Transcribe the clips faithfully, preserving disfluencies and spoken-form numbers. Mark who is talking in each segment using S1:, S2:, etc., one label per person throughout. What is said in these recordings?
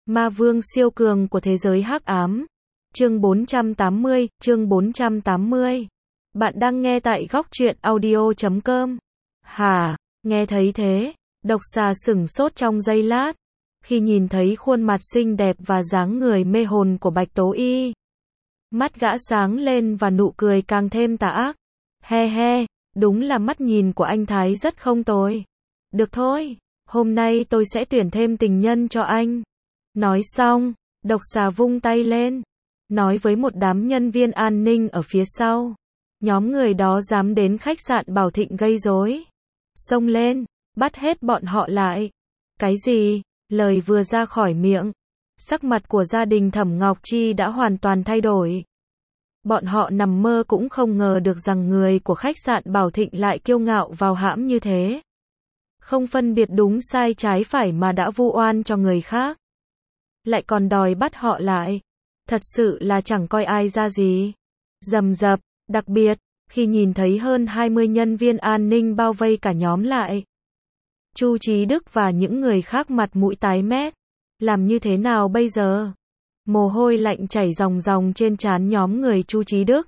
S1: Ma vương siêu cường của thế giới hắc ám. Chương bốn trăm tám mươi, chương bốn trăm tám mươi. Bạn đang nghe tại góc truyện audio chấm com. Hả, nghe thấy thế, độc xà sửng sốt trong giây lát, khi nhìn thấy khuôn mặt xinh đẹp và dáng người mê hồn của Bạch Tố Y. Mắt gã sáng lên và nụ cười càng thêm tà ác. He he, đúng là mắt nhìn của anh Thái rất không tồi. Được thôi, hôm nay tôi sẽ tuyển thêm tình nhân cho anh. Nói xong, độc xà vung tay lên, nói với một đám nhân viên an ninh ở phía sau. Nhóm người đó dám đến khách sạn Bảo Thịnh gây rối, xông lên, bắt hết bọn họ lại. Cái gì? Lời vừa ra khỏi miệng, sắc mặt của gia đình Thẩm Ngọc Chi đã hoàn toàn thay đổi. Bọn họ nằm mơ cũng không ngờ được rằng người của khách sạn Bảo Thịnh lại kiêu ngạo vào hãm như thế. Không phân biệt đúng sai trái phải mà đã vu oan cho người khác, lại còn đòi bắt họ lại. Thật sự là chẳng coi ai ra gì. Rầm rập, đặc biệt, khi nhìn thấy hơn hai mươi nhân viên an ninh bao vây cả nhóm lại. Chu Chí Đức và những người khác mặt mũi tái mét. Làm như thế nào bây giờ? Mồ hôi lạnh chảy ròng ròng trên trán nhóm người Chu Chí Đức.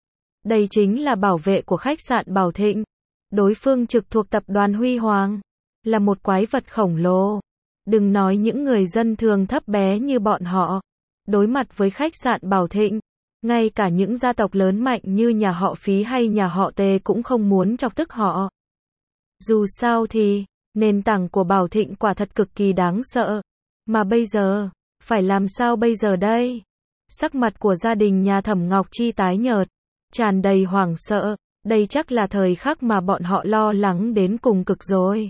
S1: Đây chính là bảo vệ của khách sạn Bảo Thịnh. Đối phương trực thuộc tập đoàn Huy Hoàng, là một quái vật khổng lồ. Đừng nói những người dân thường thấp bé như bọn họ, đối mặt với khách sạn Bảo Thịnh, ngay cả những gia tộc lớn mạnh như nhà họ Phí hay nhà họ Tề cũng không muốn chọc tức họ. Dù sao thì, nền tảng của Bảo Thịnh quả thật cực kỳ đáng sợ. Mà bây giờ, phải làm sao bây giờ đây? Sắc mặt của gia đình nhà Thẩm Ngọc Chi tái nhợt, tràn đầy hoảng sợ. Đây chắc là thời khắc mà bọn họ lo lắng đến cùng cực rồi.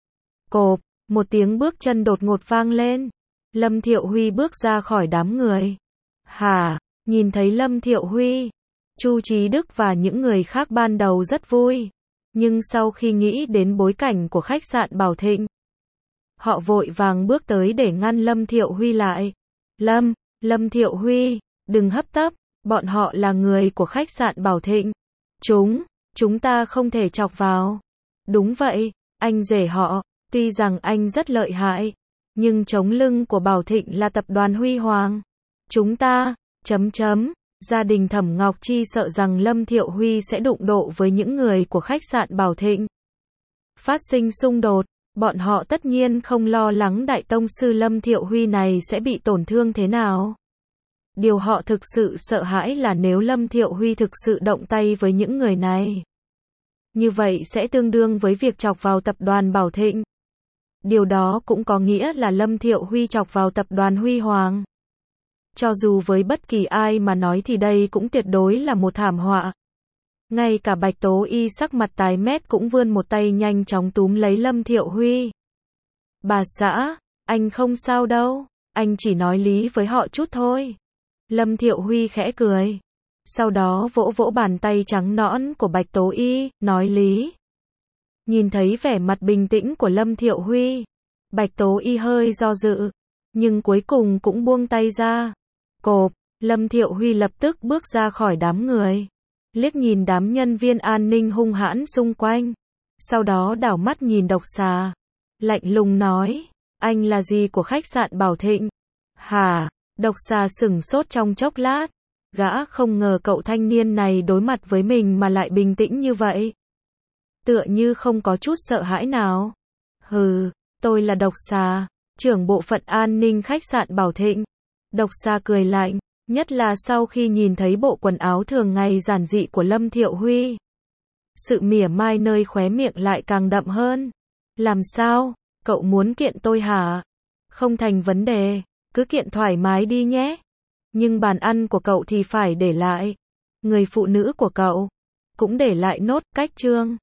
S1: Cộp, một tiếng bước chân đột ngột vang lên. Lâm Thiệu Huy bước ra khỏi đám người. Hả, nhìn thấy Lâm Thiệu Huy, Chu Chí Đức và những người khác ban đầu rất vui. Nhưng sau khi nghĩ đến bối cảnh của khách sạn Bảo Thịnh, họ vội vàng bước tới để ngăn Lâm Thiệu Huy lại. Lâm, Lâm Thiệu Huy, đừng hấp tấp, bọn họ là người của khách sạn Bảo Thịnh. Chúng, chúng ta không thể chọc vào. Đúng vậy, anh rể họ, tuy rằng anh rất lợi hại, nhưng chống lưng của Bảo Thịnh là tập đoàn Huy Hoàng. Chúng ta, chấm chấm, gia đình Thẩm Ngọc Chi sợ rằng Lâm Thiệu Huy sẽ đụng độ với những người của khách sạn Bảo Thịnh. Phát sinh xung đột, bọn họ tất nhiên không lo lắng đại tông sư Lâm Thiệu Huy này sẽ bị tổn thương thế nào. Điều họ thực sự sợ hãi là nếu Lâm Thiệu Huy thực sự động tay với những người này, như vậy sẽ tương đương với việc chọc vào tập đoàn Bảo Thịnh. Điều đó cũng có nghĩa là Lâm Thiệu Huy chọc vào tập đoàn Huy Hoàng. Cho dù với bất kỳ ai mà nói thì đây cũng tuyệt đối là một thảm họa. Ngay cả Bạch Tố Y sắc mặt tái mét cũng vươn một tay nhanh chóng túm lấy Lâm Thiệu Huy. Bà xã, anh không sao đâu, anh chỉ nói lý với họ chút thôi. Lâm Thiệu Huy khẽ cười, sau đó vỗ vỗ bàn tay trắng nõn của Bạch Tố Y, nói lý. Nhìn thấy vẻ mặt bình tĩnh của Lâm Thiệu Huy, Bạch Tố Y hơi do dự, nhưng cuối cùng cũng buông tay ra. Cộp, Lâm Thiệu Huy lập tức bước ra khỏi đám người, liếc nhìn đám nhân viên an ninh hung hãn xung quanh, sau đó đảo mắt nhìn độc xà, lạnh lùng nói, anh là gì của khách sạn Bảo Thịnh? Hả? Độc xà sửng sốt trong chốc lát, gã không ngờ cậu thanh niên này đối mặt với mình mà lại bình tĩnh như vậy. Tựa như không có chút sợ hãi nào. Hừ, tôi là độc xà, trưởng bộ phận an ninh khách sạn Bảo Thịnh. Độc xà cười lạnh, nhất là sau khi nhìn thấy bộ quần áo thường ngày giản dị của Lâm Thiệu Huy. Sự mỉa mai nơi khóe miệng lại càng đậm hơn. Làm sao? Cậu muốn kiện tôi hả? Không thành vấn đề, cứ kiện thoải mái đi nhé. Nhưng bàn ăn của cậu thì phải để lại. Người phụ nữ của cậu cũng để lại nốt, cách chương.